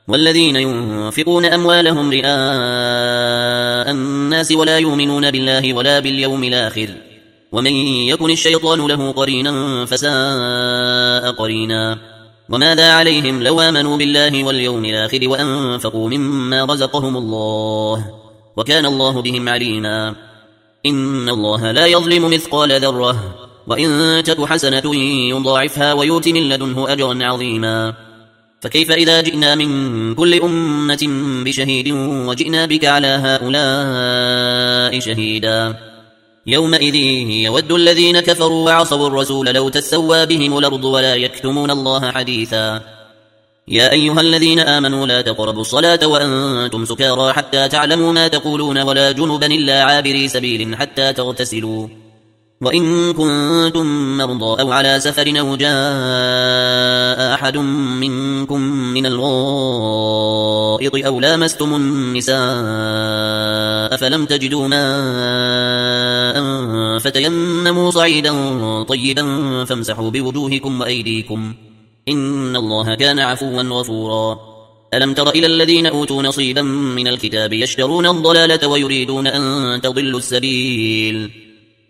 والذين ينفقون أموالهم رئاء الناس ولا يؤمنون بالله ولا باليوم الآخر ومن يكن الشيطان له قرينا فساء قرينا وماذا عليهم لو آمنوا بالله واليوم الآخر وأنفقوا مما رزقهم الله وكان الله بهم عليما إن الله لا يظلم مثقال ذرة وإن تك حسنة يضاعفها ويؤت من لدنه أجرا عظيما فكيف إذا جئنا من كل أمة بشهيد وجئنا بك على هؤلاء شهيدا يومئذ يود الذين كفروا وعصوا الرسول لو تسوى بهم الأرض ولا يكتمون الله حديثا يا أيها الذين آمنوا لا تقربوا الصلاة وأنتم سكارى حتى تعلموا ما تقولون ولا جنبا إلا عابري سبيل حتى تغتسلوا وإن كنتم مرضى أو على سفر أو جاء أحد منكم من الغائط أو لامستم النساء فلم تجدوا ماء فتيمموا صعيدا طيبا فامسحوا بوجوهكم وأيديكم إن الله كان عفوا غفورا ألم تر إلى الذين أوتوا نصيبا من الكتاب يشترون الضلالة ويريدون أن تضلوا السبيل